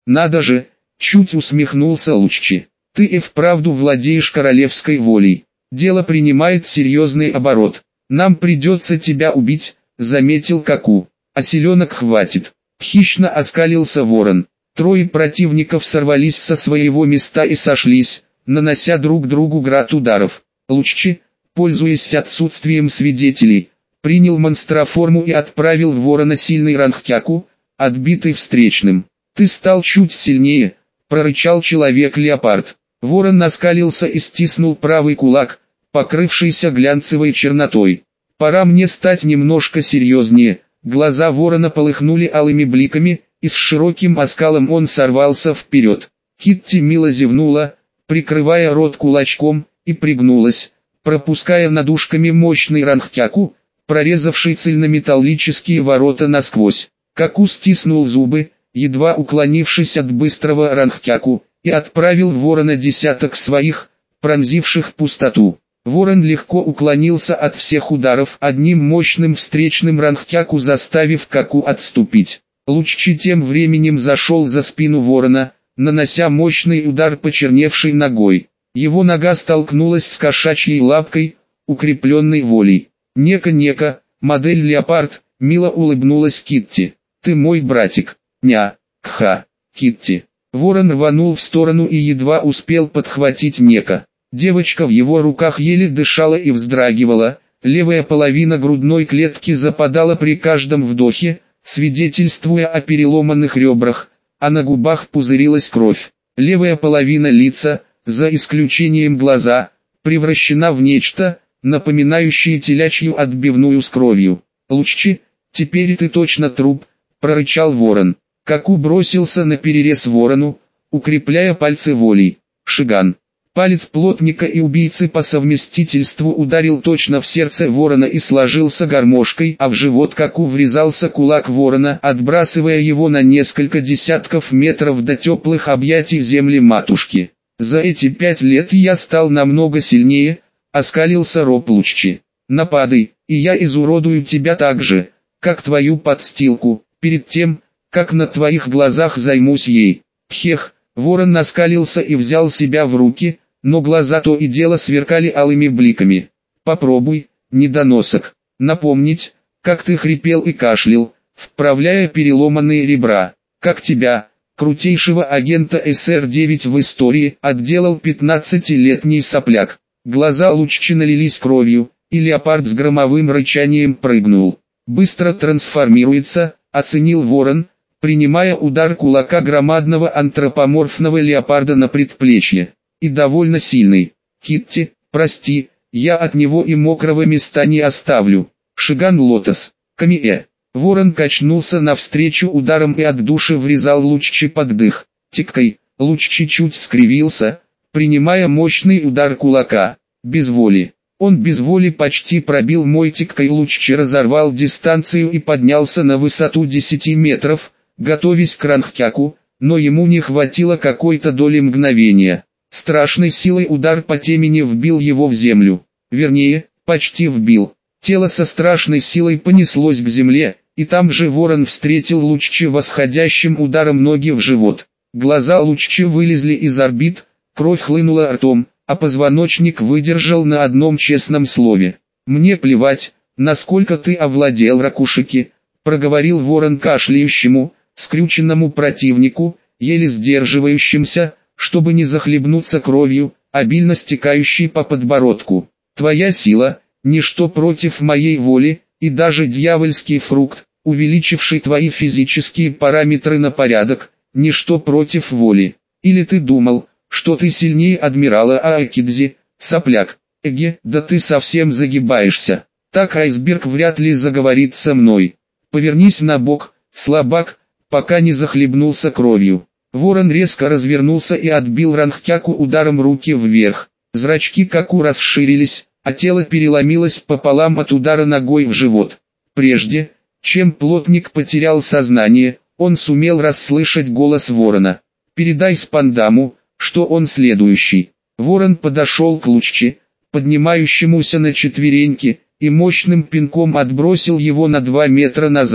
Надо же, чуть усмехнулся Луччи. Ты и вправду владеешь королевской волей. Дело принимает серьезный оборот. Нам придется тебя убить, заметил Каку. А селенок хватит. Хищно оскалился ворон. Трое противников сорвались со своего места и сошлись, нанося друг другу град ударов. Луччи, пользуясь отсутствием свидетелей, принял монстроформу и отправил в ворона сильный ранхтяку, отбитый встречным. «Ты стал чуть сильнее», — прорычал человек-леопард. Ворон наскалился и стиснул правый кулак, покрывшийся глянцевой чернотой. «Пора мне стать немножко серьезнее». Глаза ворона полыхнули алыми бликами, и с широким оскалом он сорвался вперед. Китти мило зевнула, прикрывая рот кулачком, и пригнулась, пропуская над ушками мощный ранхтяку, прорезавший цельнометаллические ворота насквозь. Каку стиснул зубы, едва уклонившись от быстрого ранхтяку, и отправил в ворона десяток своих, пронзивших пустоту. Ворон легко уклонился от всех ударов, одним мощным встречным ранхтяку заставив Каку отступить. Луччи тем временем зашел за спину ворона, нанося мощный удар почерневшей ногой. Его нога столкнулась с кошачьей лапкой, укрепленной волей. «Нека-нека, модель леопард», — мило улыбнулась Китти. «Ты мой братик». «Ня-кха, Китти». Ворон рванул в сторону и едва успел подхватить Нека. Девочка в его руках еле дышала и вздрагивала, левая половина грудной клетки западала при каждом вдохе, свидетельствуя о переломанных ребрах, а на губах пузырилась кровь. Левая половина лица, за исключением глаза, превращена в нечто, напоминающее телячью отбивную с кровью. «Луччи, теперь ты точно труп», — прорычал ворон. Каку бросился на перерез ворону, укрепляя пальцы волей. Шиган. Палец плотника и убийцы по совместительству ударил точно в сердце ворона и сложился гармошкой, а в живот Каку врезался кулак ворона, отбрасывая его на несколько десятков метров до теплых объятий земли матушки. «За эти 5 лет я стал намного сильнее», — оскалился рот Луччи. «Нападай, и я изуродую тебя так же, как твою подстилку, перед тем, как на твоих глазах займусь ей». Пхех, ворон наскалился и взял себя в руки, но глаза то и дело сверкали алыми бликами. «Попробуй, недоносок, напомнить, как ты хрипел и кашлял, вправляя переломанные ребра, как тебя, крутейшего агента СР-9 в истории, отделал 15-летний сопляк». Глаза Луччи налились кровью, и леопард с громовым рычанием прыгнул. «Быстро трансформируется», — оценил ворон, принимая удар кулака громадного антропоморфного леопарда на предплечье. «И довольно сильный. Китти, прости, я от него и мокрого места не оставлю». Шиган Лотос. Камие. Ворон качнулся навстречу ударом и от души врезал Луччи под дых. Тиккой, Луччи чуть скривился, принимая мощный удар кулака. Без воли. Он без воли почти пробил мой тиккой. Луччи разорвал дистанцию и поднялся на высоту 10 метров, готовясь к ранхтяку, но ему не хватило какой-то доли мгновения. Страшной силой удар по темени вбил его в землю. Вернее, почти вбил. Тело со страшной силой понеслось к земле, и там же ворон встретил Луччи восходящим ударом ноги в живот. Глаза Луччи вылезли из орбит, кровь хлынула ртом, а позвоночник выдержал на одном честном слове. «Мне плевать, насколько ты овладел Ракушики», — проговорил ворон кашляющему, скрюченному противнику, еле сдерживающимся, чтобы не захлебнуться кровью, обильно стекающей по подбородку. «Твоя сила — ничто против моей воли, и даже дьявольский фрукт, увеличивший твои физические параметры на порядок, ничто против воли. Или ты думал, что ты сильнее адмирала Аакидзи, сопляк? Эге, да ты совсем загибаешься. Так айсберг вряд ли заговорит со мной. Повернись на бок, слабак, пока не захлебнулся кровью». Ворон резко развернулся и отбил ранхтяку ударом руки вверх. Зрачки Каку расширились, а тело переломилось пополам от удара ногой в живот. Прежде, чем плотник потерял сознание, он сумел расслышать голос ворона. «Передай Спандаму, что он следующий». Ворон подошел к Луччи, поднимающемуся на четвереньки, и мощным пинком отбросил его на 2 метра назад.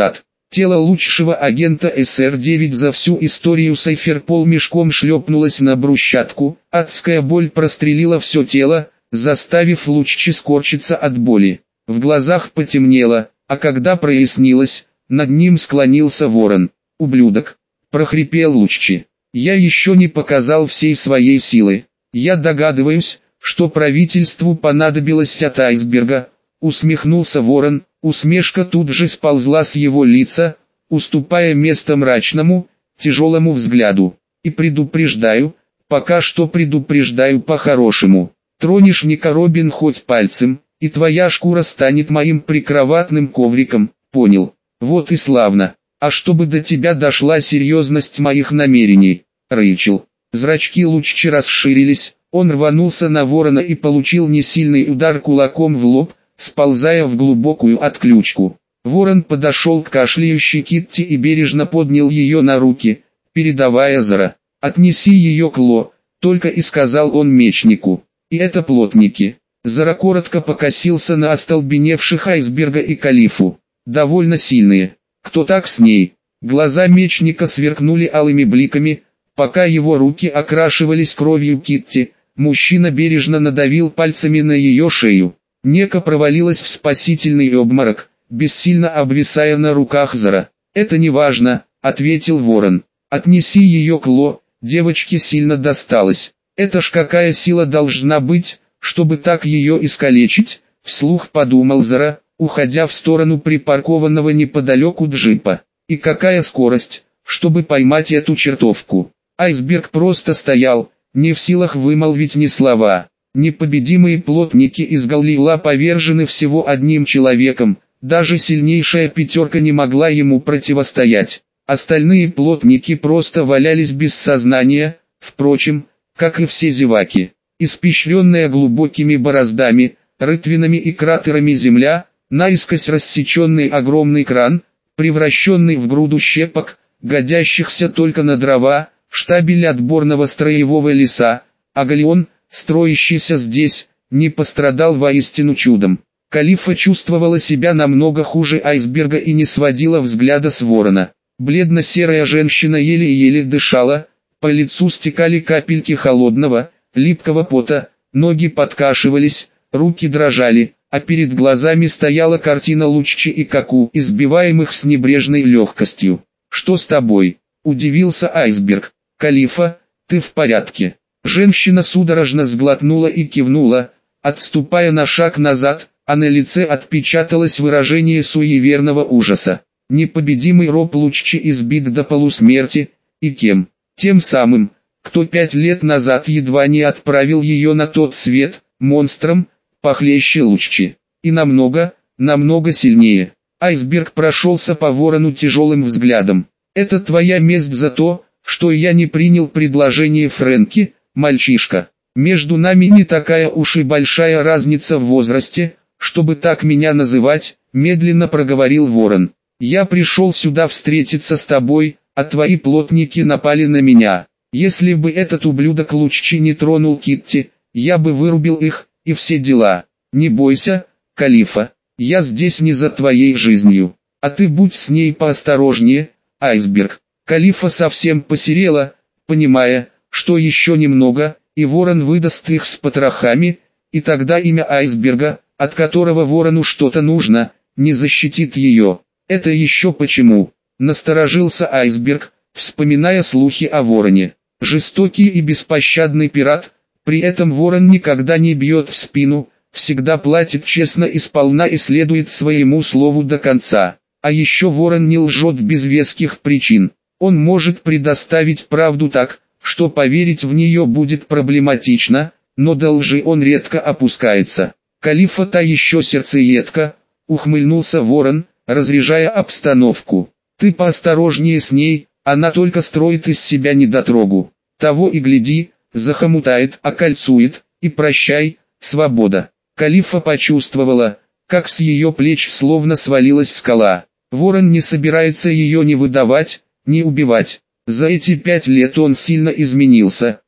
Тело лучшего агента СР-9 за всю историю Сайферпол мешком шлепнулось на брусчатку, адская боль прострелила все тело, заставив Луччи скорчиться от боли. В глазах потемнело, а когда прояснилось, над ним склонился ворон. «Ублюдок!» – прохрипел Луччи. «Я еще не показал всей своей силы. Я догадываюсь, что правительству понадобилось от айсберга», – усмехнулся ворон. Усмешка тут же сползла с его лица, уступая место мрачному, тяжелому взгляду. «И предупреждаю, пока что предупреждаю по-хорошему. Тронешь Ника Робин хоть пальцем, и твоя шкура станет моим прикроватным ковриком, понял? Вот и славно. А чтобы до тебя дошла серьезность моих намерений, Рэйчел». Зрачки Луччи расширились, он рванулся на ворона и получил несильный удар кулаком в лоб, сползая в глубокую отключку. Ворон подошел к кашляющей Китти и бережно поднял ее на руки, передавая Зара. «Отнеси ее к Ло», — только и сказал он мечнику. «И это плотники». Зара коротко покосился на остолбеневших айсберга и Калифу. «Довольно сильные. Кто так с ней?» Глаза мечника сверкнули алыми бликами, пока его руки окрашивались кровью Китти. Мужчина бережно надавил пальцами на ее шею. Нека провалилась в спасительный обморок, бессильно обвисая на руках Зара. «Это не важно», — ответил ворон. «Отнеси ее к Ло, девочке сильно досталось. Это ж какая сила должна быть, чтобы так ее искалечить», — вслух подумал Зара, уходя в сторону припаркованного неподалеку джипа. «И какая скорость, чтобы поймать эту чертовку». Айсберг просто стоял, не в силах вымолвить ни слова. Непобедимые плотники из Галлила повержены всего одним человеком, даже сильнейшая пятерка не могла ему противостоять. Остальные плотники просто валялись без сознания, впрочем, как и все зеваки. Испещренная глубокими бороздами, рытвинами и кратерами земля, наискось рассеченный огромный кран, превращенный в груду щепок, годящихся только на дрова, штабель отборного строевого леса, а галеон, строящийся здесь, не пострадал воистину чудом. Калифа чувствовала себя намного хуже айсберга и не сводила взгляда с ворона. Бледно-серая женщина еле-еле дышала, по лицу стекали капельки холодного, липкого пота, ноги подкашивались, руки дрожали, а перед глазами стояла картина Луччи и Каку, избиваемых с небрежной легкостью. «Что с тобой?» – удивился айсберг. «Калифа, ты в порядке?» Женщина судорожно сглотнула и кивнула, отступая на шаг назад, а на лице отпечаталось выражение суеверного ужаса. Непобедимый роб Луччи избит до полусмерти, и кем? Тем самым, кто 5 лет назад едва не отправил ее на тот свет, монстром, похлеще Луччи. И намного сильнее. Айсберг прошелся по ворону тяжелым взглядом. «Это твоя месть за то, что я не принял предложение Фрэнки, мальчишка. Между нами не такая уж и большая разница в возрасте, чтобы так меня называть», медленно проговорил ворон. «Я пришел сюда встретиться с тобой, а твои плотники напали на меня. Если бы этот ублюдок Луччи не тронул Китти, я бы вырубил их, и все дела. Не бойся, Калифа, я здесь не за твоей жизнью, а ты будь с ней поосторожнее, айсберг». Калифа совсем посерела, понимая, что еще немного, и ворон выдаст их с потрохами, и тогда имя айсберга, от которого ворону что-то нужно, не защитит ее. «Это еще почему?» – насторожился айсберг, вспоминая слухи о вороне. Жестокий и беспощадный пират, при этом ворон никогда не бьет в спину, всегда платит честно и сполна и следует своему слову до конца. А еще ворон не лжет без веских причин. Он может предоставить правду так, что поверить в нее будет проблематично, но до лжи он редко опускается. «Калифа та еще сердцеедка», — ухмыльнулся ворон, разряжая обстановку. «Ты поосторожнее с ней, она только строит из себя недотрогу. Того и гляди, захомутает, окольцует, и прощай, свобода». Калифа почувствовала, как с ее плеч словно свалилась скала. Ворон не собирается ее ни выдавать, ни убивать. За эти 5 лет он сильно изменился,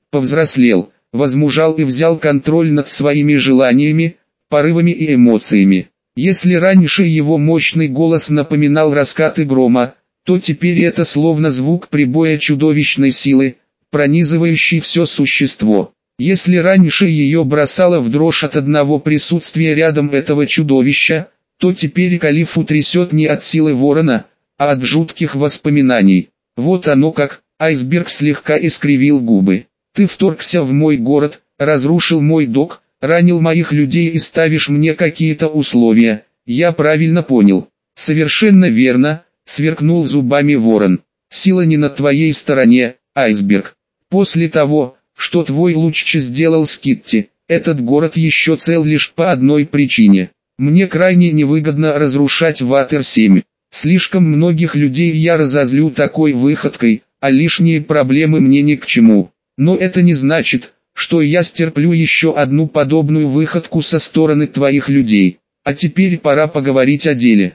повзрослел, возмужал и взял контроль над своими желаниями, порывами и эмоциями. Если раньше его мощный голос напоминал раскаты грома, то теперь это словно звук прибоя чудовищной силы, пронизывающий все существо. Если раньше ее бросало в дрожь от одного присутствия рядом этого чудовища, то теперь калифу трясет не от силы ворона, а от жутких воспоминаний. Вот оно как, айсберг слегка искривил губы. Ты вторгся в мой город, разрушил мой док, ранил моих людей и ставишь мне какие-то условия. Я правильно понял. Совершенно верно, сверкнул зубами ворон. Сила не на твоей стороне, айсберг. После того, что твой лучше сделал с Китти, этот город еще цел лишь по одной причине. Мне крайне невыгодно разрушать Ватер-7. Слишком многих людей я разозлю такой выходкой, а лишние проблемы мне ни к чему. Но это не значит, что я стерплю еще одну подобную выходку со стороны твоих людей. А теперь пора поговорить о деле.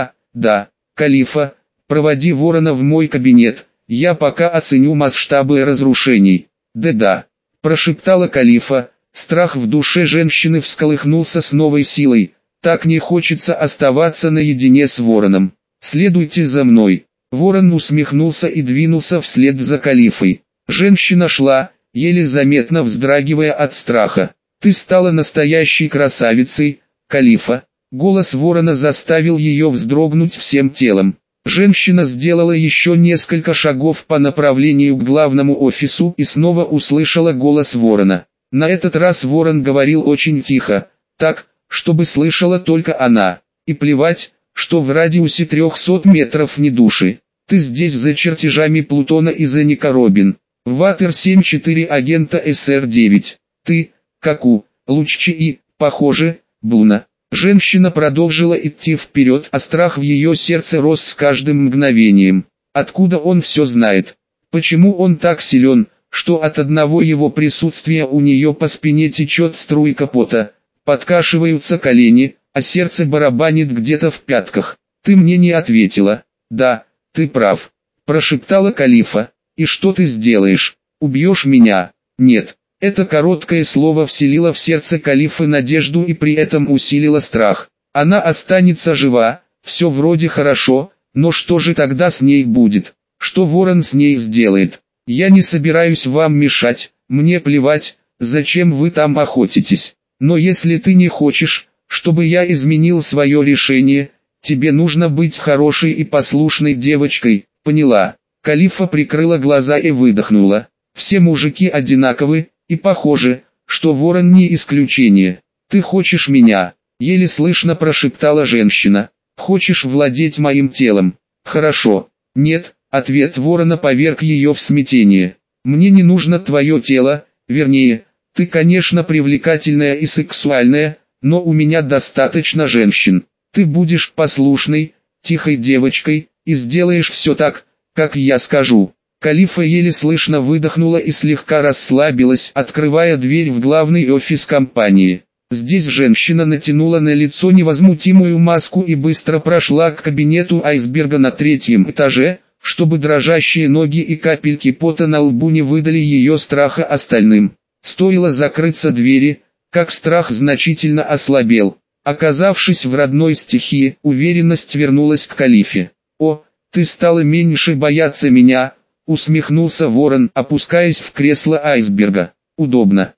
Да, калифа, проводи ворона в мой кабинет, я пока оценю масштабы разрушений. Да, прошептала калифа, страх в душе женщины всколыхнулся с новой силой, так не хочется оставаться наедине с вороном. Следуйте за мной. Ворон усмехнулся и двинулся вслед за калифой. Женщина шла, еле заметно вздрагивая от страха. Ты стала настоящей красавицей, калифа. Голос ворона заставил ее вздрогнуть всем телом. Женщина сделала еще несколько шагов по направлению к главному офису и снова услышала голос ворона. На этот раз ворон говорил очень тихо, так, чтобы слышала только она. И плевать, что в радиусе 300 метров ни души. Ты здесь за чертежами Плутона и за Ника Робин. Ватер-7-4 агента СР-9. Ты, Каку, Луччи и, похоже, Блуна. Женщина продолжила идти вперед, а страх в ее сердце рос с каждым мгновением. Откуда он все знает? Почему он так силен, что от одного его присутствия у нее по спине течет струйка пота, подкашиваются колени, а сердце барабанит где-то в пятках? Ты мне не ответила. Да, ты прав, прошептала калифа. И что ты сделаешь? Убьешь меня? Нет. Это короткое слово вселило в сердце калифы надежду и при этом усилило страх. Она останется жива, все вроде хорошо, но что же тогда с ней будет? Что ворон с ней сделает? Я не собираюсь вам мешать, мне плевать, зачем вы там охотитесь. Но если ты не хочешь, чтобы я изменил свое решение, тебе нужно быть хорошей и послушной девочкой, поняла? Калифа прикрыла глаза и выдохнула. Все мужики одинаковы, и похоже, что ворон не исключение. Ты хочешь меня? Еле слышно прошептала женщина. Хочешь владеть моим телом? Хорошо. Нет, ответ ворона поверг ее в смятение. Мне не нужно твое тело, вернее, ты конечно привлекательная и сексуальная, но у меня достаточно женщин. Ты будешь послушной, тихой девочкой, и сделаешь все так, как я скажу. Калифа еле слышно выдохнула и слегка расслабилась, открывая дверь в главный офис компании. Здесь женщина натянула на лицо невозмутимую маску и быстро прошла к кабинету айсберга на 3-м этаже, чтобы дрожащие ноги и капельки пота на лбу не выдали ее страха остальным. Стоило закрыться двери, как страх значительно ослабел. Оказавшись в родной стихии, уверенность вернулась к калифе. «О, ты стала меньше бояться меня», — усмехнулся ворон, опускаясь в кресло айсберга. «Удобно.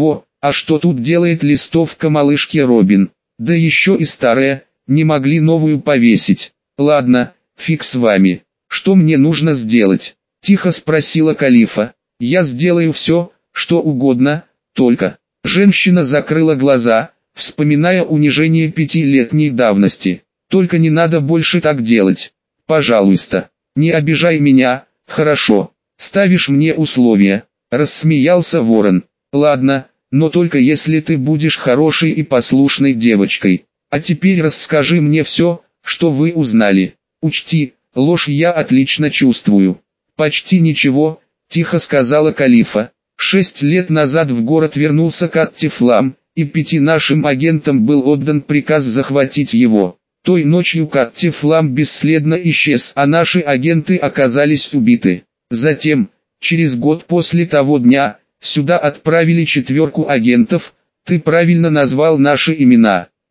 А что тут делает листовка малышки Робин? Да еще и старая, не могли новую повесить. Ладно, фиг с вами. Что мне нужно сделать?» — тихо спросила калифа. «Я сделаю все, что угодно, только...» Женщина закрыла глаза, вспоминая унижение 5-летней давности. «Только не надо больше так делать. Пожалуйста, не обижай меня, хорошо? Ставишь мне условия?» — рассмеялся ворон. «Ладно, но только если ты будешь хорошей и послушной девочкой. А теперь расскажи мне все, что вы узнали. Учти, ложь я отлично чувствую». «Почти ничего», — тихо сказала калифа. 6 лет назад в город вернулся Катти Флам, и 5 нашим агентам был отдан приказ захватить его. Той ночью Катти Флам бесследно исчез, а наши агенты оказались убиты. Затем, через год после того дня, сюда отправили 4 агентов, ты правильно назвал наши имена.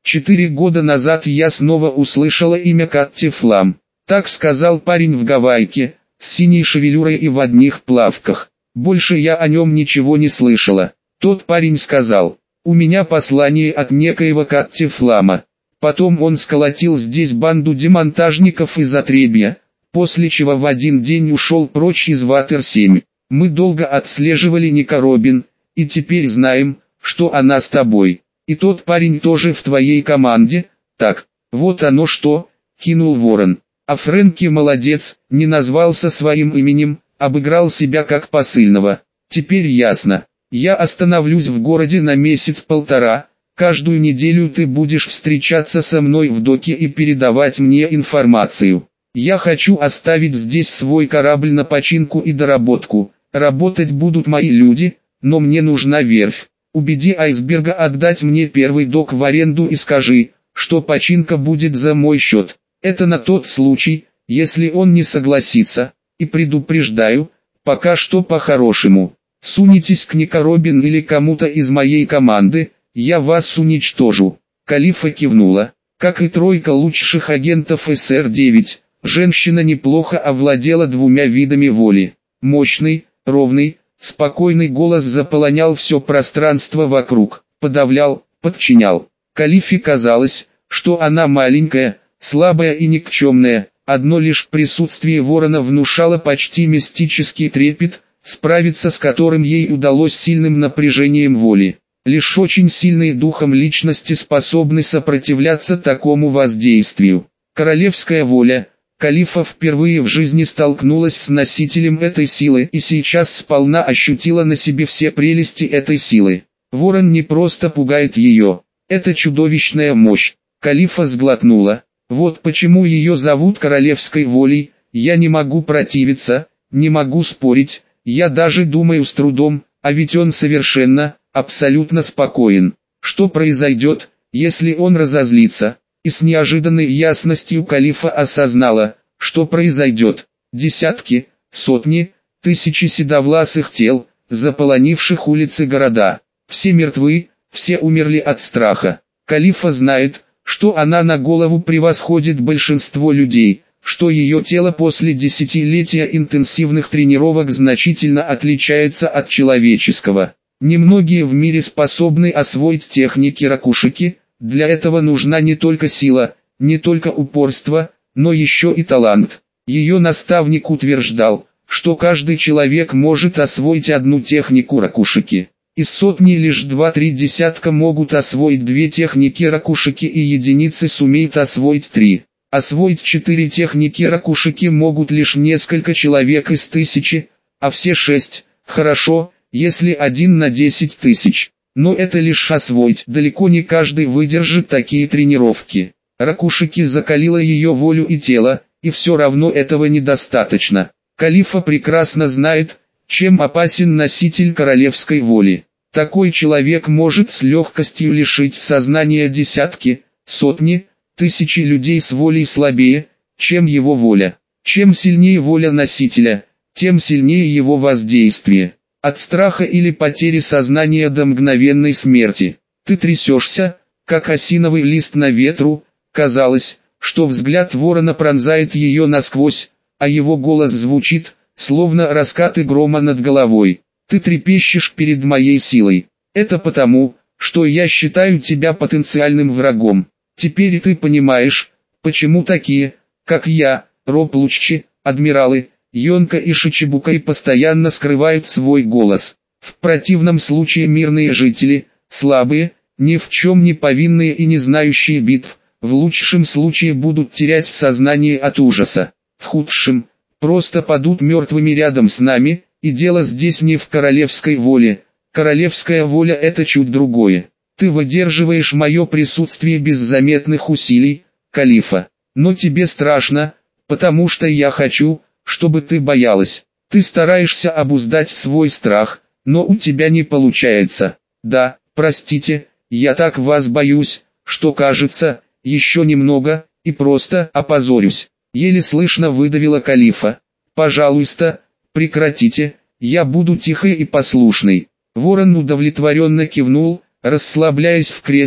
4 года назад я снова услышала имя Катти Флам. Так сказал парень в гавайке, с синей шевелюрой и в одних плавках. Больше я о нем ничего не слышала. Тот парень сказал: «У меня послание от некоего Катти Флама». Потом он сколотил здесь банду демонтажников из отребья, после чего в один день ушел прочь из Ватер-7. Мы долго отслеживали Ника Робин, и теперь знаем, что она с тобой. И тот парень тоже в твоей команде, так, вот оно что, кинул Ворон. А Фрэнки молодец, не назвался своим именем, обыграл себя как посыльного. Теперь ясно. Я остановлюсь в городе на месяц-полтора, каждую неделю ты будешь встречаться со мной в доке и передавать мне информацию. Я хочу оставить здесь свой корабль на починку и доработку. Работать будут мои люди, но мне нужна верфь. Убеди Айсберга отдать мне первый док в аренду и скажи, что починка будет за мой счет. Это на тот случай, если он не согласится. И предупреждаю, пока что по-хорошему. Сунетесь к Ника Робин или кому-то из моей команды, я вас уничтожу. Калифа кивнула. Как и тройка лучших агентов СР-9, женщина неплохо овладела двумя видами воли. Мощный, ровный, спокойный голос заполонял все пространство вокруг, подавлял, подчинял. Калифе казалось, что она маленькая, слабая и никчемная, одно лишь присутствие Ворона внушало почти мистический трепет, справиться с которым ей удалось сильным напряжением воли. Лишь очень сильные духом личности способны сопротивляться такому воздействию. Королевская воля. Калифа впервые в жизни столкнулась с носителем этой силы и сейчас сполна ощутила на себе все прелести этой силы. Ворон не просто пугает ее. Это чудовищная мощь. Калифа сглотнула. Вот почему ее зовут королевской волей. Я не могу противиться, не могу спорить, я даже думаю с трудом, а ведь он совершенно, абсолютно спокоен. Что произойдет, если он разозлится? И с неожиданной ясностью Калифа осознала, что произойдет. Десятки, сотни, тысячи седовласых тел, заполонивших улицы города. Все мертвы, все умерли от страха. Калифа знает, что она на голову превосходит большинство людей, что ее тело после десятилетия интенсивных тренировок значительно отличается от человеческого. Немногие в мире способны освоить техники ракушики. Для этого нужна не только сила, не только упорство, но еще и талант. Ее наставник утверждал, что каждый человек может освоить одну технику ракушики. Из сотни лишь 2-3 десятка могут освоить 2 техники ракушики и единицы сумеют освоить 3. Освоить 4 техники ракушики могут лишь несколько человек из 1000, а все 6, хорошо, если 1 на 10 тысяч. Но это лишь освоить, далеко не каждый выдержит такие тренировки. Ракушики закалила ее волю и тело, и все равно этого недостаточно. Калифа прекрасно знает, чем опасен носитель королевской воли. Такой человек может с легкостью лишить сознания десятки, сотни, тысячи людей с волей слабее, чем его воля. Чем сильнее воля носителя, тем сильнее его воздействие. От страха или потери сознания до мгновенной смерти. Ты трясешься, как осиновый лист на ветру. Казалось, что взгляд Ворона пронзает ее насквозь, а его голос звучит, словно раскаты грома над головой. Ты трепещешь перед моей силой. Это потому, что я считаю тебя потенциальным врагом. Теперь ты понимаешь, почему такие, как я, Роб Луччи, адмиралы, Йонка и Шичибукай постоянно скрывают свой голос. В противном случае мирные жители, слабые, ни в чем не повинные и не знающие битв, в лучшем случае будут терять сознание от ужаса. В худшем, просто падут мертвыми рядом с нами, и дело здесь не в королевской воле. Королевская воля – это чуть другое. Ты выдерживаешь мое присутствие без заметных усилий, Калифа. Но тебе страшно, потому что я хочу, чтобы ты боялась. Ты стараешься обуздать свой страх, но у тебя не получается. Да, простите, я так вас боюсь, что кажется, еще немного, и просто опозорюсь. Еле слышно выдавила Калифа. Пожалуйста, прекратите, я буду тихой и послушной. Ворон удовлетворенно кивнул, расслабляясь в кресле,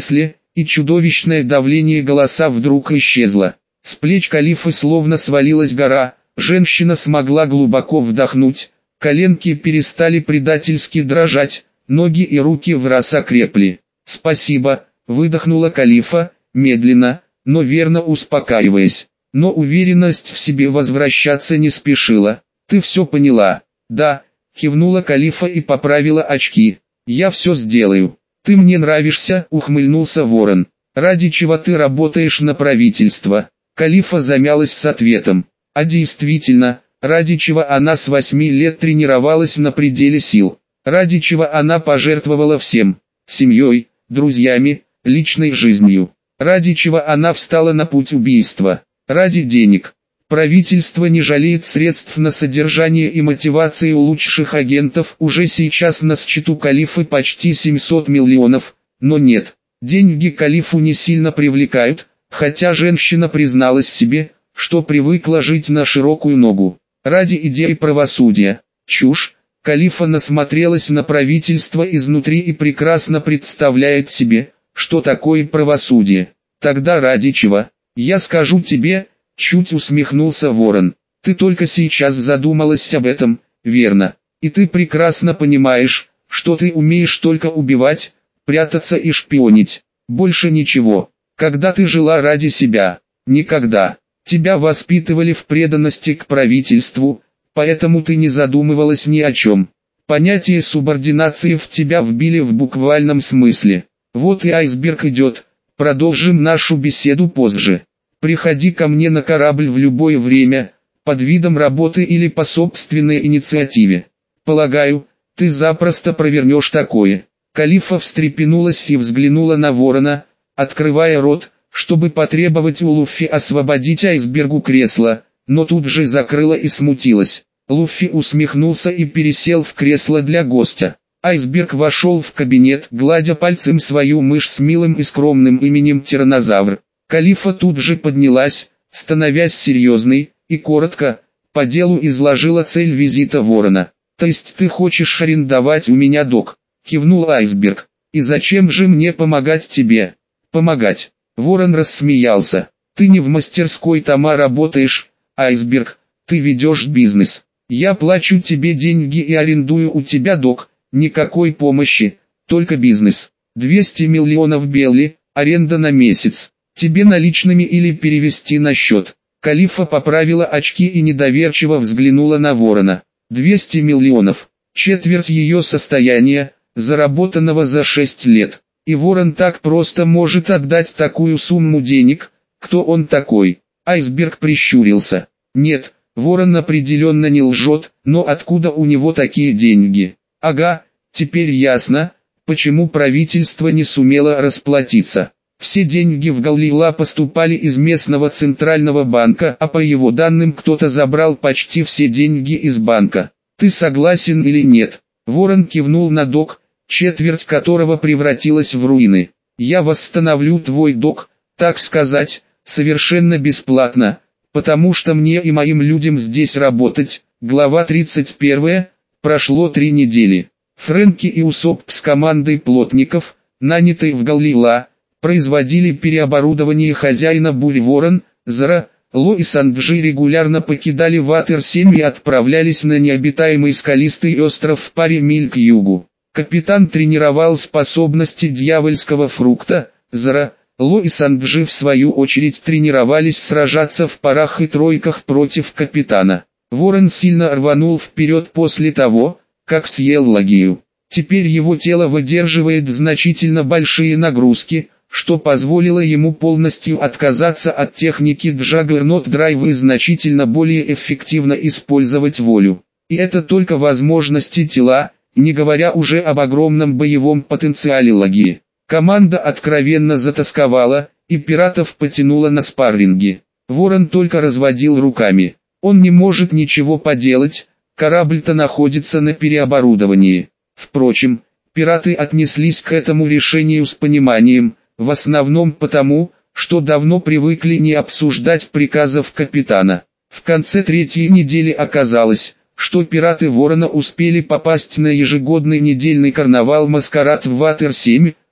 и чудовищное давление голоса вдруг исчезло. С плеч Калифы словно свалилась гора, женщина смогла глубоко вдохнуть, коленки перестали предательски дрожать, ноги и руки враз окрепли. «Спасибо», — выдохнула Калифа, медленно, но верно успокаиваясь. Но уверенность в себе возвращаться не спешила. «Ты все поняла?» «Да», — кивнула Калифа и поправила очки. «Я все сделаю». «Ты мне нравишься», — ухмыльнулся Ворон. «Ради чего ты работаешь на правительство?» Калифа замялась с ответом. А действительно, ради чего она с 8 лет тренировалась на пределе сил. Ради чего она пожертвовала всем. Семьей, друзьями, личной жизнью. Ради чего она встала на путь убийства. Ради денег. Правительство не жалеет средств на содержание и мотивацию лучших агентов. Уже сейчас на счету Калифы почти 700 миллионов, но нет. Деньги Калифу не сильно привлекают, хотя женщина призналась себе, что привыкла жить на широкую ногу. Ради идеи правосудия. Чушь. Калифа насмотрелась на правительство изнутри и прекрасно представляет себе, что такое правосудие. Тогда ради чего? Я скажу тебе, чуть усмехнулся Ворон. Ты только сейчас задумалась об этом, верно? И ты прекрасно понимаешь, что ты умеешь только убивать, прятаться и шпионить. Больше ничего. Когда ты жила ради себя? Никогда. Тебя воспитывали в преданности к правительству, поэтому ты не задумывалась ни о чем. Понятие субординации в тебя вбили в буквальном смысле. Вот и айсберг идет, продолжим нашу беседу позже. Приходи ко мне на корабль в любое время, под видом работы или по собственной инициативе. Полагаю, ты запросто провернешь такое. Калифа встрепенулась и взглянула на Ворона, открывая рот, чтобы потребовать у Луффи освободить айсбергу кресло, но тут же закрыла и смутилась. Луффи усмехнулся и пересел в кресло для гостя. Айсберг вошел в кабинет, гладя пальцем свою мышь с милым и скромным именем Тиранозавр. Калифа тут же поднялась, становясь серьезной, и коротко, по делу изложила цель визита Ворона. «То есть ты хочешь арендовать у меня док?» — кивнул Айсберг. «И зачем же мне помогать тебе?» «Помогать?» Ворон рассмеялся. «Ты не в мастерской Тома работаешь, Айсберг, ты ведешь бизнес. Я плачу тебе деньги и арендую у тебя док, никакой помощи, только бизнес. 200 миллионов белли, аренда на месяц. Тебе наличными или перевести на счет?» Калифа поправила очки и недоверчиво взглянула на Ворона. 200 миллионов, четверть ее состояния, заработанного за 6 лет. И Ворон так просто может отдать такую сумму денег? Кто он такой? Айсберг прищурился. Нет, Ворон определенно не лжет, но откуда у него такие деньги? Ага, теперь ясно, почему правительство не сумело расплатиться. Все деньги в Галлила поступали из местного центрального банка, а по его данным кто-то забрал почти все деньги из банка. Ты согласен или нет? Ворон кивнул на док, четверть которого превратилась в руины. Я восстановлю твой док, так сказать, совершенно бесплатно, потому что мне и моим людям здесь работать. Глава 31. Прошло 3 недели. Фрэнки и Усоп с командой плотников, нанятой в Галлила, производили переоборудование хозяина бури. Ворон, Зара, Ло и Санджи регулярно покидали Ватер-7 и отправлялись на необитаемый скалистый остров в паре миль к югу. Капитан тренировал способности дьявольского фрукта. Зара, Ло и Санджи в свою очередь тренировались сражаться в парах и тройках против капитана. Ворон сильно рванул вперед после того, как съел лагию. Теперь его тело выдерживает значительно большие нагрузки, что позволило ему полностью отказаться от техники Juggernaut Drive и значительно более эффективно использовать волю. И это только возможности тела, не говоря уже об огромном боевом потенциале лагии. Команда откровенно затосковала, и пиратов потянула на спарринги. Ворон только разводил руками. Он не может ничего поделать, корабль-то находится на переоборудовании. Впрочем, пираты отнеслись к этому решению с пониманием, в основном потому, что давно привыкли не обсуждать приказов капитана. В конце 3-й недели оказалось, что пираты Ворона успели попасть на ежегодный недельный карнавал «Маскарад» в Ватер-7,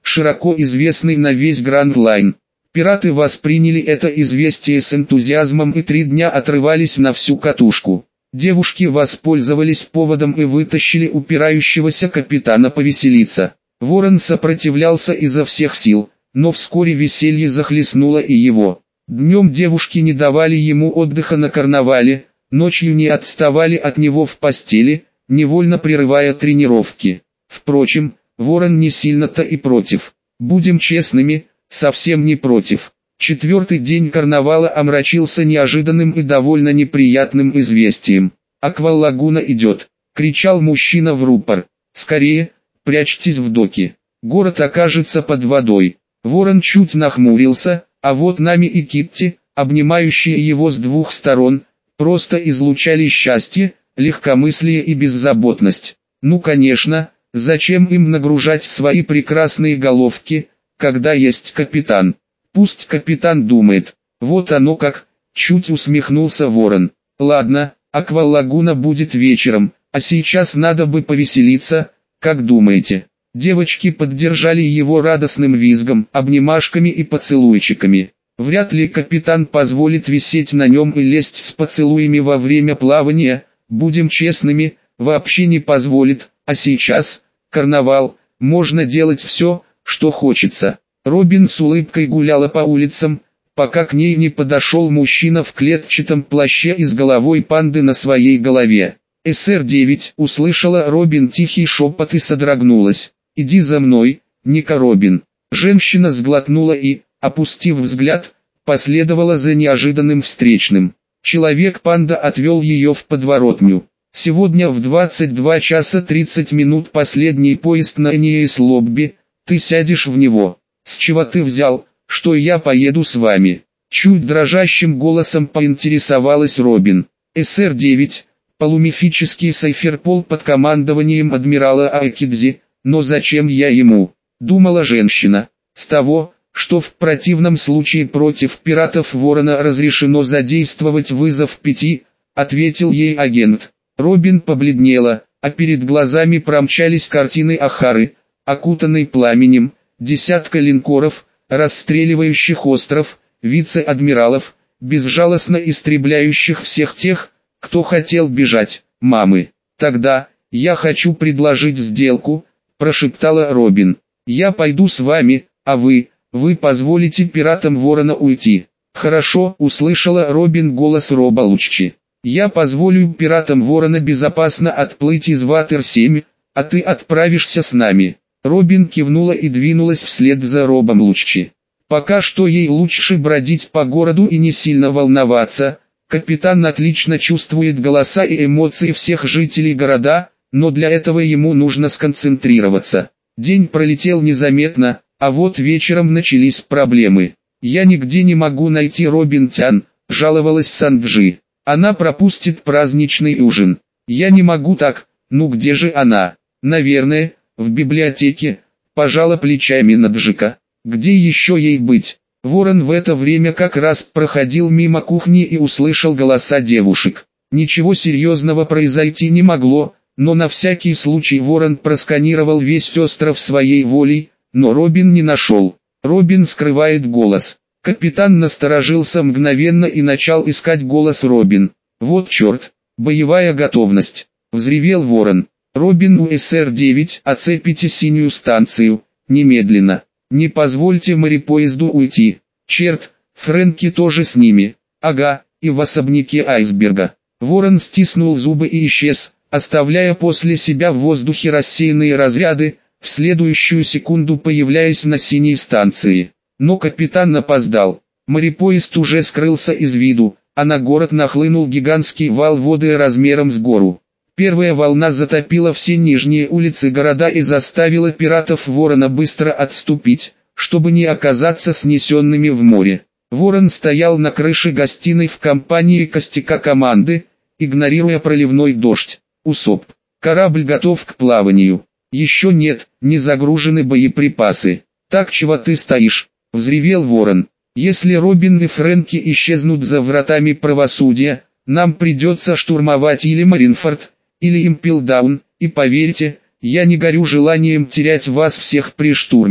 широко известный на весь Гранд Лайн. Пираты восприняли это известие с энтузиазмом и 3 дня отрывались на всю катушку. Девушки воспользовались поводом и вытащили упирающегося капитана повеселиться. Ворон сопротивлялся изо всех сил, но вскоре веселье захлестнуло и его. Днем девушки не давали ему отдыха на карнавале, ночью не отставали от него в постели, невольно прерывая тренировки. Впрочем, Ворон не сильно-то и против. Будем честными, совсем не против. 4-й день карнавала омрачился неожиданным и довольно неприятным известием. «Аквалагуна идет!» — кричал мужчина в рупор. «Скорее, прячьтесь в доки. Город окажется под водой». Ворон чуть нахмурился, а вот Нами и Китти, обнимающие его с 2 сторон, просто излучали счастье, легкомыслие и беззаботность. Ну конечно, зачем им нагружать свои прекрасные головки, когда есть капитан? Пусть капитан думает. Вот оно как, чуть усмехнулся Ворон. Ладно, Аквалагуна будет вечером, а сейчас надо бы повеселиться, как думаете? Девочки поддержали его радостным визгом, обнимашками и поцелуйчиками. Вряд ли капитан позволит висеть на нем и лезть с поцелуями во время плавания, будем честными, вообще не позволит, а сейчас, карнавал, можно делать все, что хочется. Робин с улыбкой гуляла по улицам, пока к ней не подошел мужчина в клетчатом плаще и с головой панды на своей голове. «СР-9», услышала Робин тихий шепот и содрогнулась. «Иди за мной, Ника Робин». Женщина сглотнула и, опустив взгляд, последовала за неожиданным встречным. Человек-панда отвел ее в подворотню. «Сегодня в 22 часа 30 минут последний поезд на Эниэс-Лобби, ты сядешь в него». «С чего ты взял, что я поеду с вами?» Чуть дрожащим голосом поинтересовалась Робин. «СР-9, полумифический сайферпол под командованием адмирала Айкидзи, но зачем я ему?» Думала женщина. «С того, что в противном случае против пиратов Ворона разрешено задействовать вызов 5, ответил ей агент. Робин побледнела, а перед глазами промчались картины Ахары, окутанной пламенем, десятка линкоров, расстреливающих остров, вице-адмиралов, безжалостно истребляющих всех тех, кто хотел бежать, мамы. «Тогда, я хочу предложить сделку», – прошептала Робин. «Я пойду с вами, а вы позволите пиратам Ворона уйти». «Хорошо», – услышала Робин голос Роба Луччи. «Я позволю пиратам Ворона безопасно отплыть из Ватер-7, а ты отправишься с нами». Робин кивнула и двинулась вслед за Робом Луччи. Пока что ей лучше бродить по городу и не сильно волноваться. Капитан отлично чувствует голоса и эмоции всех жителей города, но для этого ему нужно сконцентрироваться. День пролетел незаметно, а вот вечером начались проблемы. «Я нигде не могу найти Робин Тян», – жаловалась Санджи. «Она пропустит праздничный ужин. Я не могу так, ну где же она?» «Наверное, в библиотеке», – пожала плечами Наджика. «Где еще ей быть?» Ворон в это время как раз проходил мимо кухни и услышал голоса девушек. Ничего серьезного произойти не могло, но на всякий случай Ворон просканировал весь остров своей волей, но Робин не нашел. Робин скрывает голос. Капитан насторожился мгновенно и начал искать голос Робин. «Вот черт, боевая готовность!» – взревел Ворон. «Робин УСР-9, оцепите синюю станцию, немедленно. Не позвольте морепоезду уйти. Черт, Фрэнки тоже с ними. Ага, и в особняке айсберга». Ворон стиснул зубы и исчез, оставляя после себя в воздухе рассеянные разряды, в следующую секунду появляясь на синей станции. Но капитан опоздал. Морепоезд уже скрылся из виду, а на город нахлынул гигантский вал воды размером с гору. Первая волна затопила все нижние улицы города и заставила пиратов Ворона быстро отступить, чтобы не оказаться снесенными в море. Ворон стоял на крыше гостиной в компании костяка команды, игнорируя проливной дождь. «Усоп. Корабль готов к плаванию». «Еще нет, не загружены боеприпасы». «Так чего ты стоишь?» – взревел Ворон. «Если Робин и Фрэнки исчезнут за вратами правосудия, нам придется штурмовать или Маринфорд, или Импелдаун, и поверьте, я не горю желанием терять вас всех при штурме».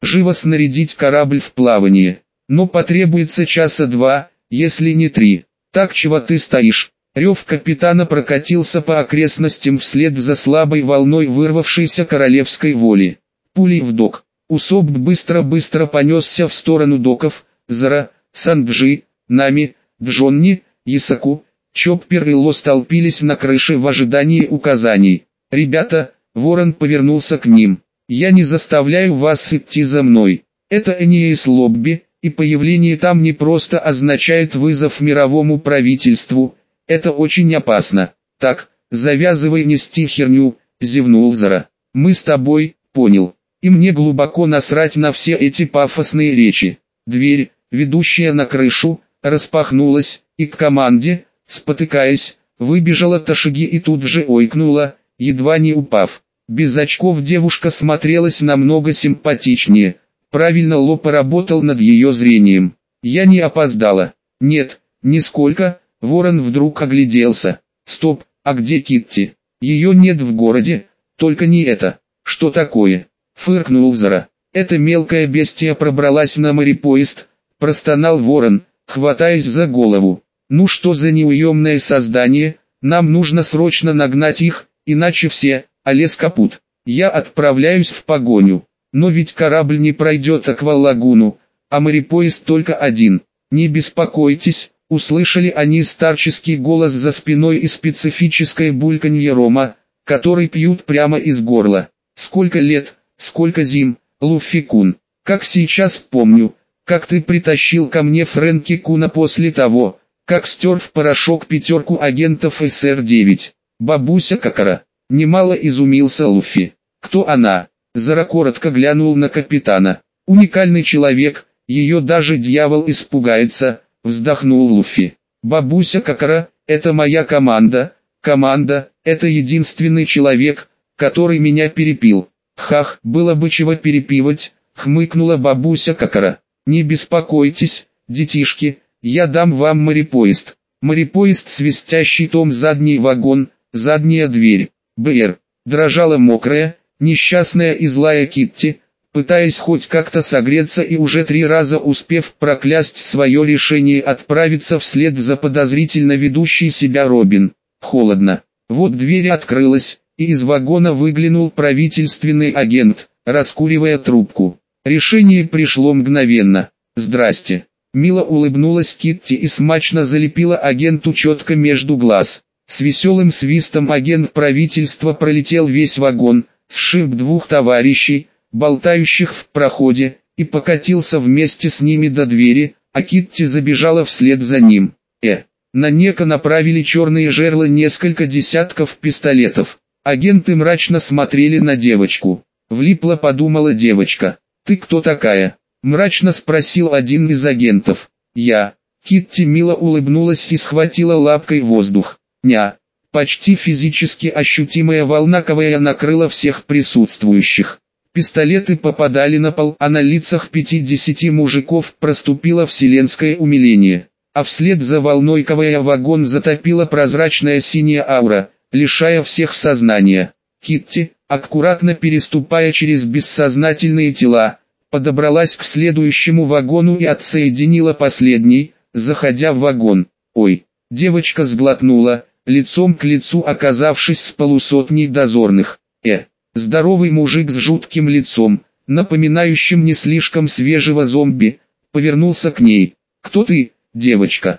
живо снарядить корабль в плавание. Но потребуется часа 2, если не 3. Так чего ты стоишь? Рев капитана прокатился по окрестностям вслед за слабой волной вырвавшейся королевской воли. Пулей в док. Усоп быстро-быстро понесся в сторону доков. Зара, Санджи, Нами, Джонни, Исаку, Чоппер и Ло столпились на крыше в ожидании указаний. «Ребята», Ворон повернулся к ним, — «я не заставляю вас идти за мной. Это Эниэс Лобби, и появление там не просто означает вызов мировому правительству, это очень опасно. Так, завязывай нести херню», — зевнул Зара. «Мы с тобой, понял. И мне глубоко насрать на все эти пафосные речи». Дверь, ведущая на крышу, распахнулась, и к команде, спотыкаясь, выбежала Ташиги и тут же ойкнула, едва не упав. Без очков девушка смотрелась намного симпатичнее. Правильно Ло поработал над ее зрением. «Я не опоздала». «Нет, нисколько». Ворон вдруг огляделся. «Стоп, а где Китти? Ее нет в городе, только не это». «Что такое?» — фыркнул Зара. «Эта мелкая бестия пробралась на морепоезд», — простонал Ворон, хватаясь за голову. «Ну что за неуемное создание, нам нужно срочно нагнать их, иначе все, лес капут. Я отправляюсь в погоню, но ведь корабль не пройдет Аквалагуну, а морепоезд только один». «Не беспокойтесь», — услышали они старческий голос за спиной и специфическое бульканье рома, который пьют прямо из горла. «Сколько лет, сколько зим, Луффи-кун, как сейчас помню, как ты притащил ко мне Фрэнки Куна после того, как стер в порошок 5 агентов СР-9. Бабуся Какара». Немало изумился Луффи. «Кто она?» Зара коротко глянул на капитана. «Уникальный человек, ее даже дьявол испугается», вздохнул Луффи. «Бабуся Какара, это моя команда. Команда, это единственный человек, который меня перепил». «Хах, было бы чего перепивать», хмыкнула бабуся Какара. «Не беспокойтесь, детишки, я дам вам морепоезд». Морепоезд, свистящий том, задний вагон, задняя дверь. БР. Дрожала мокрая, несчастная и злая Китти, пытаясь хоть как-то согреться и уже 3 раза успев проклясть свое решение отправиться вслед за подозрительно ведущей себя Робин. Холодно. Вот дверь открылась, и из вагона выглянул правительственный агент, раскуривая трубку. Решение пришло мгновенно. «Здрасте». Мило улыбнулась Китти и смачно залепила агенту четко между глаз. С веселым свистом агент правительства пролетел весь вагон, сшиб 2 товарищей, болтающих в проходе, и покатился вместе с ними до двери, а Китти забежала вслед за ним. На Нека направили черные жерла несколько десятков пистолетов. Агенты мрачно смотрели на девочку. «Влипла», подумала девочка. «Ты кто такая?» мрачно спросил один из агентов. «Я». Китти мило улыбнулась и схватила лапкой воздух. «Ня». Почти физически ощутимая волна КВЯ накрыла всех присутствующих. Пистолеты попадали на пол, а на лицах 50 мужиков проступило вселенское умиление. А вслед за волной КВЯ вагон затопила прозрачная синяя аура, лишая всех сознания. Китти, аккуратно переступая через бессознательные тела, подобралась к следующему вагону и отсоединила последний, заходя в вагон. «Ой!» Девочка сглотнула, лицом к лицу оказавшись с полусотней дозорных. Здоровый мужик с жутким лицом, напоминающим не слишком свежего зомби, повернулся к ней. «Кто ты, девочка?»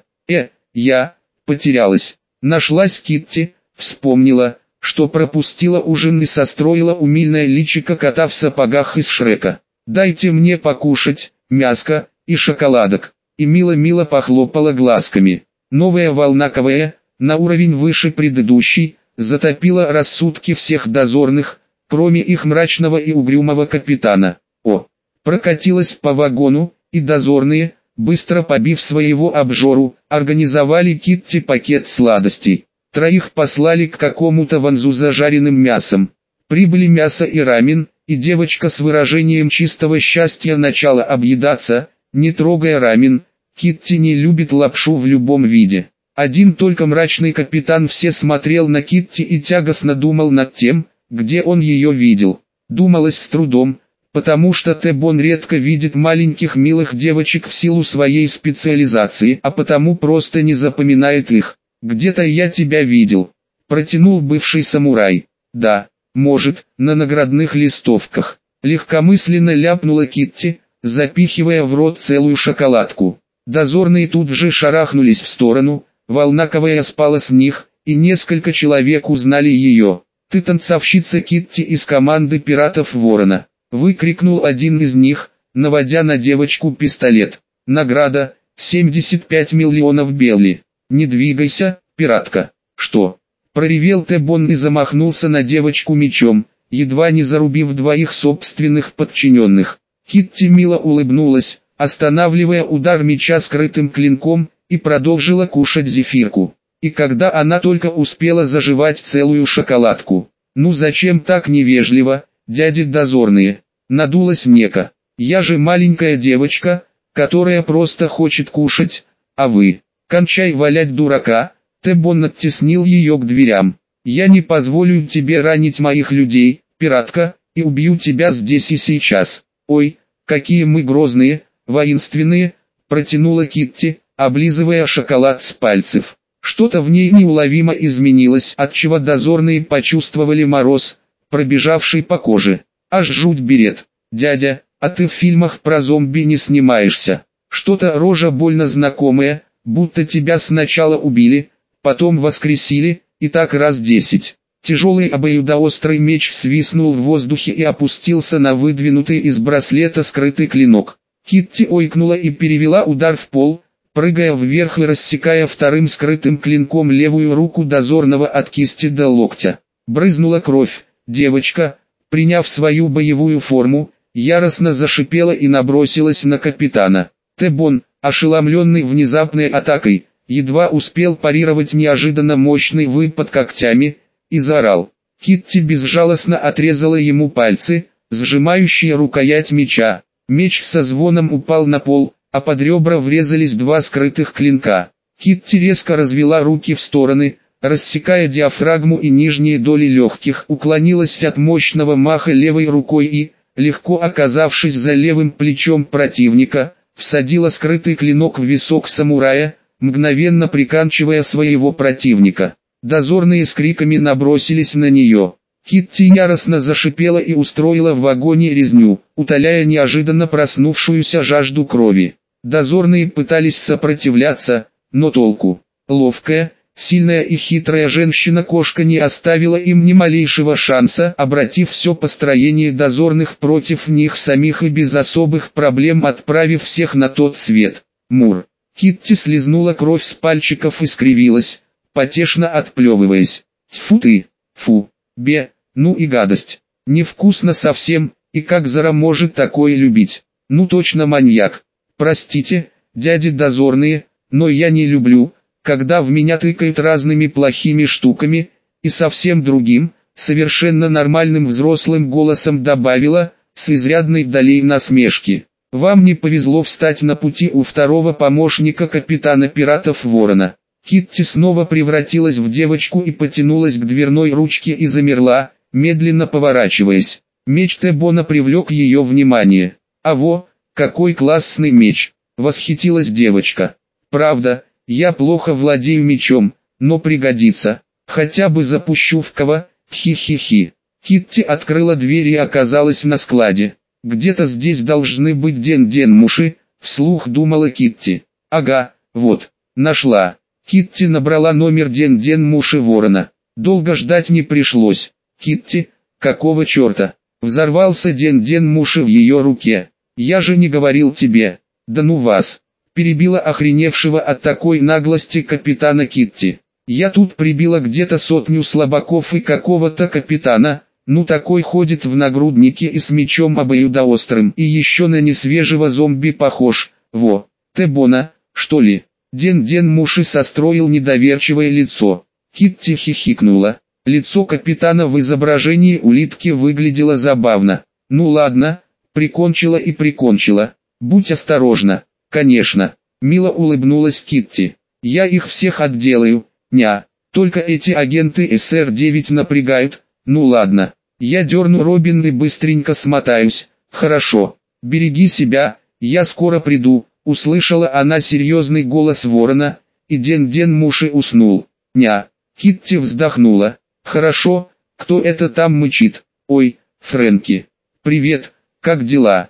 Я, потерялась. Нашлась Китти, вспомнила, что пропустила ужин и состроила умильное личико кота в сапогах из Шрека. «Дайте мне покушать, мяско и шоколадок». И мило-мило похлопала глазками. Новая волна КВЯ, на уровень выше предыдущей, затопила рассудки всех дозорных, кроме их мрачного и угрюмого капитана. Прокатилась по вагону, и дозорные, быстро побив своего обжору, организовали Китти пакет сладостей. 3 послали к какому-то ванзу с зажаренным мясом. Прибыли мясо и рамен, и девочка с выражением чистого счастья начала объедаться, не трогая рамен. Китти не любит лапшу в любом виде. Один только мрачный капитан все смотрел на Китти и тягостно думал над тем, где он ее видел. Думалось с трудом, Потому что Тебон редко видит маленьких милых девочек в силу своей специализации, а потому просто не запоминает их. «Где-то я тебя видел», — протянул бывший самурай. «Да, может, на наградных листовках», — легкомысленно ляпнула Китти, запихивая в рот целую шоколадку. Дозорные тут же шарахнулись в сторону, волна КВС спала с них, и несколько человек узнали ее. «Ты танцовщица Китти из команды пиратов Ворона», — выкрикнул один из них, наводя на девочку пистолет. «Награда — 75 миллионов белли. Не двигайся, пиратка». «Что?» — проревел Тебон и замахнулся на девочку мечом, едва не зарубив двоих собственных подчиненных. Китти мило улыбнулась, останавливая удар меча скрытым клинком, и продолжила кушать зефирку. И когда она только успела заживать целую шоколадку. «Ну зачем так невежливо, дяди дозорные?» — надулась Нека. «Я же маленькая девочка, которая просто хочет кушать, а вы...» «Кончай валять дурака», — Тебон оттеснил ее к дверям. «Я не позволю тебе ранить моих людей, пиратка, и убью тебя здесь и сейчас». «Ой, какие мы грозные, воинственные», — протянула Китти, облизывая шоколад с пальцев. Что-то в ней неуловимо изменилось, отчего дозорные почувствовали мороз, пробежавший по коже. Аж жуть берет. «Дядя, а ты в фильмах про зомби не снимаешься?» Что-то рожа больно знакомая, будто тебя сначала убили, потом воскресили, и так раз 10. Тяжелый обоюдоострый меч свистнул в воздухе и опустился на выдвинутый из браслета скрытый клинок. Китти ойкнула и перевела удар в пол, прыгая вверх и рассекая вторым скрытым клинком левую руку дозорного от кисти до локтя. Брызнула кровь. Девочка, приняв свою боевую форму, яростно зашипела и набросилась на капитана. Тебон, ошеломленный внезапной атакой, едва успел парировать неожиданно мощный выпад когтями, и заорал. Китти безжалостно отрезала ему пальцы, сжимающие рукоять меча. Меч со звоном упал на пол, а под ребра врезались два скрытых клинка. Китти резко развела руки в стороны, рассекая диафрагму и нижние доли легких, уклонилась от мощного маха левой рукой и, легко оказавшись за левым плечом противника, всадила скрытый клинок в висок самурая, мгновенно приканчивая своего противника. Дозорные с криками набросились на нее. Китти яростно зашипела и устроила в вагоне резню, утоляя неожиданно проснувшуюся жажду крови. Дозорные пытались сопротивляться, но толку. Ловкая, сильная и хитрая женщина-кошка не оставила им ни малейшего шанса, обратив все построение дозорных против них самих и без особых проблем отправив всех на тот свет. Мур. Китти слезнула кровь с пальчиков и скривилась, потешно отплевываясь. Тьфу ты, фу, бе, ну и гадость. Невкусно совсем, и как Зара может такое любить? Ну точно маньяк. Простите, дяди дозорные, но я не люблю, когда в меня тыкают разными плохими штуками, и совсем другим, совершенно нормальным взрослым голосом добавила, с изрядной долей насмешки. Вам не повезло встать на пути у второго помощника капитана пиратов Ворона. Китти снова превратилась в девочку и потянулась к дверной ручке и замерла, медленно поворачиваясь. Меч Тебона привлек ее внимание. «А во, какой классный меч!» — восхитилась девочка. «Правда, я плохо владею мечом, но пригодится. Хотя бы запущу в кого, хи-хи-хи». Китти открыла дверь и оказалась на складе. «Где-то здесь должны быть Ден-Ден-муши», — вслух думала Китти. «Ага, вот, нашла». Китти набрала номер Ден-Ден-муши Ворона. Долго ждать не пришлось. «Китти, какого черта?» Взорвался Ден-Ден-муши в ее руке. «Я же не говорил тебе». «Да ну вас!» Перебила охреневшего от такой наглости капитана Китти. «Я тут прибила где-то 100 слабаков и какого-то капитана, ну такой ходит в нагруднике и с мечом обоюдоострым и еще на несвежего зомби похож, во, Тебона, что ли?» Ден-Ден-муши состроил недоверчивое лицо. Китти хихикнула. Лицо капитана в изображении улитки выглядело забавно. «Ну ладно, прикончила и прикончила. Будь осторожна». «Конечно», — мило улыбнулась Китти. «Я их всех отделаю, ня. Только эти агенты СР-9 напрягают. Ну ладно, я дерну Робин и быстренько смотаюсь, Хорошо, береги себя, я скоро приду, услышала она серьезный голос ворона, и Ден-Ден Муши уснул. Ня. Китти вздохнула. Хорошо, кто это там мычит? Ой, Фрэнки. Привет, как дела?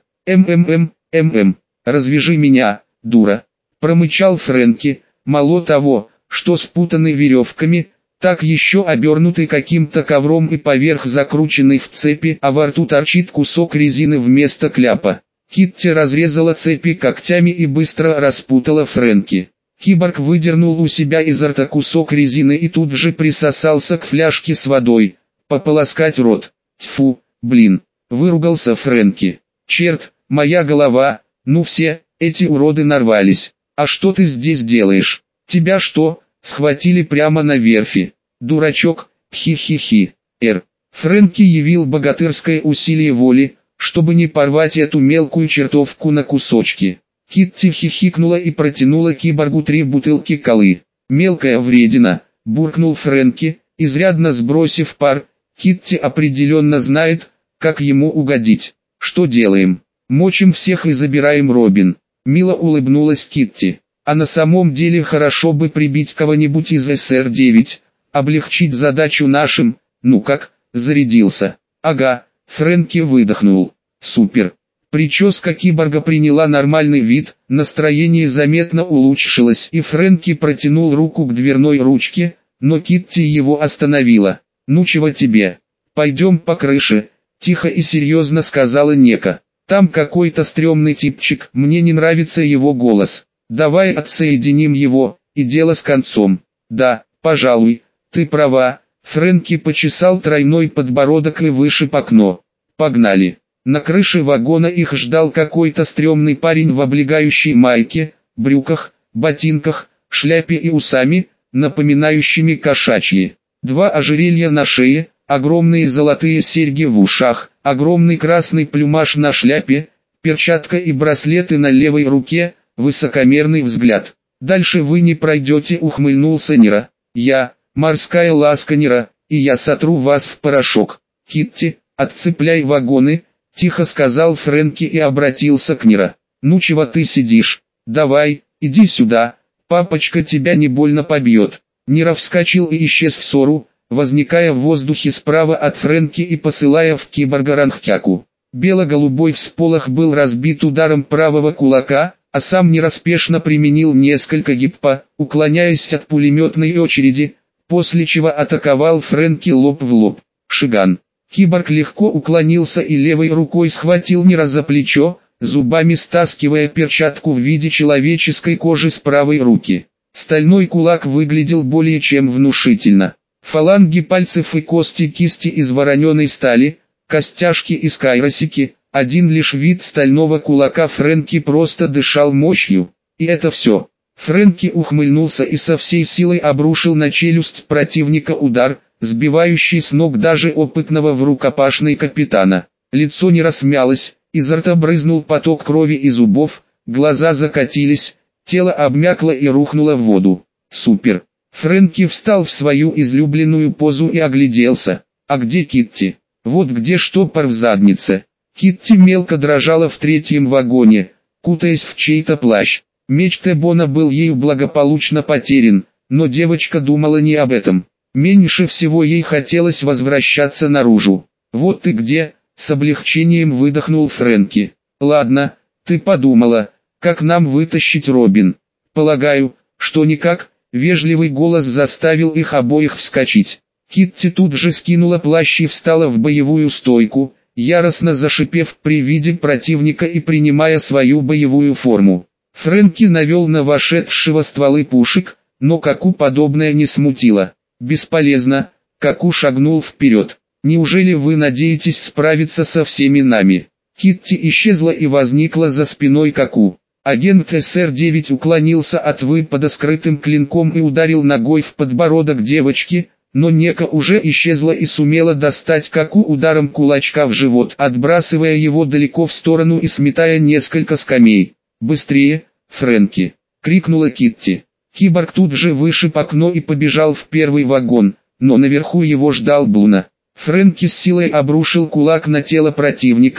Развяжи меня, дура. Промычал Фрэнки, мало того, что спутанный веревками, так еще обернутый каким-то ковром и поверх закрученный в цепи, а во рту торчит кусок резины вместо кляпа. Китти разрезала цепи когтями и быстро распутала Фрэнки. Киборг выдернул у себя изо рта кусок резины и тут же присосался к фляжке с водой. Пополоскать рот. Тьфу, блин, выругался Фрэнки. Черт, моя голова, ну все, эти уроды нарвались. А что ты здесь делаешь? Тебя что, схватили прямо на верфи? Дурачок, хи-хи-хи. Фрэнки явил богатырское усилие воли, чтобы не порвать эту мелкую чертовку на кусочки. Китти хихикнула и протянула киборгу 3 бутылки колы. «Мелкая вредина», — буркнул Фрэнки, изрядно сбросив пар. Китти определенно знает, как ему угодить. «Что делаем? Мочим всех и забираем Робин». Мило улыбнулась Китти. «А на самом деле хорошо бы прибить кого-нибудь из СР-9, облегчить задачу нашим». «Ну как, зарядился?» «Ага», — Фрэнки выдохнул. «Супер». Прическа киборга приняла нормальный вид, настроение заметно улучшилось и Фрэнки протянул руку к дверной ручке, но Китти его остановила. «Ну чего тебе? Пойдем по крыше», — тихо и серьезно сказала Нека. «Там какой-то стрёмный типчик, мне не нравится его голос. Давай отсоединим его, и дело с концом». «Да, пожалуй, ты права», — Фрэнки почесал тройной подбородок и вышиб окно. «Погнали». На крыше вагона их ждал какой-то стрёмный парень в облегающей майке, брюках, ботинках, шляпе и усами, напоминающими кошачьи. 2 ожерелья на шее, огромные золотые серьги в ушах, огромный красный плюмаж на шляпе, перчатка и браслеты на левой руке, высокомерный взгляд. «Дальше вы не пройдете», — ухмыльнулся Нера. «Я, морская ласка Нера, и я сотру вас в порошок. Китти, отцепляй вагоны», — тихо сказал Фрэнки и обратился к Нера. «Ну чего ты сидишь? Давай, иди сюда, папочка тебя не больно побьет». Нера вскочил и исчез в ссору, возникая в воздухе справа от Фрэнки и посылая в киборга Ранхтяку. Бело-голубой всполох был разбит ударом правого кулака, а сам Нера спешно применил несколько гиппа, уклоняясь от пулеметной очереди, после чего атаковал Фрэнки лоб в лоб. Шиган. Киборг легко уклонился и левой рукой схватил Нера за плечо, зубами стаскивая перчатку в виде человеческой кожи с правой руки. Стальной кулак выглядел более чем внушительно. Фаланги пальцев и кости кисти из вороненой стали, костяшки из кайросики, один лишь вид стального кулака Фрэнки просто дышал мощью. И это все. Фрэнки ухмыльнулся и со всей силой обрушил на челюсть противника удар, сбивающий с ног даже опытного в рукопашной капитана. Лицо не рассмялось, изо рта брызнул поток крови и зубов, глаза закатились, тело обмякло и рухнуло в воду. Супер. Фрэнки встал в свою излюбленную позу и огляделся. А где Китти? Вот где штопор в заднице. Китти мелко дрожала в 3-м вагоне, кутаясь в чей-то плащ. Меч Тебона был ею благополучно потерян, но девочка думала не об этом. Меньше всего ей хотелось возвращаться наружу. «Вот ты где», — с облегчением выдохнул Фрэнки. «Ладно, ты подумала, как нам вытащить Робин?» «Полагаю, что никак», — вежливый голос заставил их обоих вскочить. Китти тут же скинула плащ и встала в боевую стойку, яростно зашипев при виде противника и принимая свою боевую форму. Фрэнки навел на вошедшего стволы пушек, но Каку подобное не смутило. «Бесполезно», — Каку шагнул вперед. «Неужели вы надеетесь справиться со всеми нами?» Китти исчезла и возникла за спиной Каку. Агент СР-9 уклонился от выпада скрытым клинком и ударил ногой в подбородок девочки, но Нека уже исчезла и сумела достать Каку ударом кулачка в живот, отбрасывая его далеко в сторону и сметая несколько скамей. «Быстрее, Фрэнки!» — крикнула Китти. Киборг тут же вышиб окно и побежал в первый вагон, но наверху его ждал Блуна. Фрэнки с силой обрушил кулак на тело противника,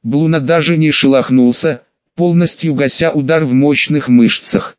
Блуна даже не шелохнулся, полностью гася удар в мощных мышцах.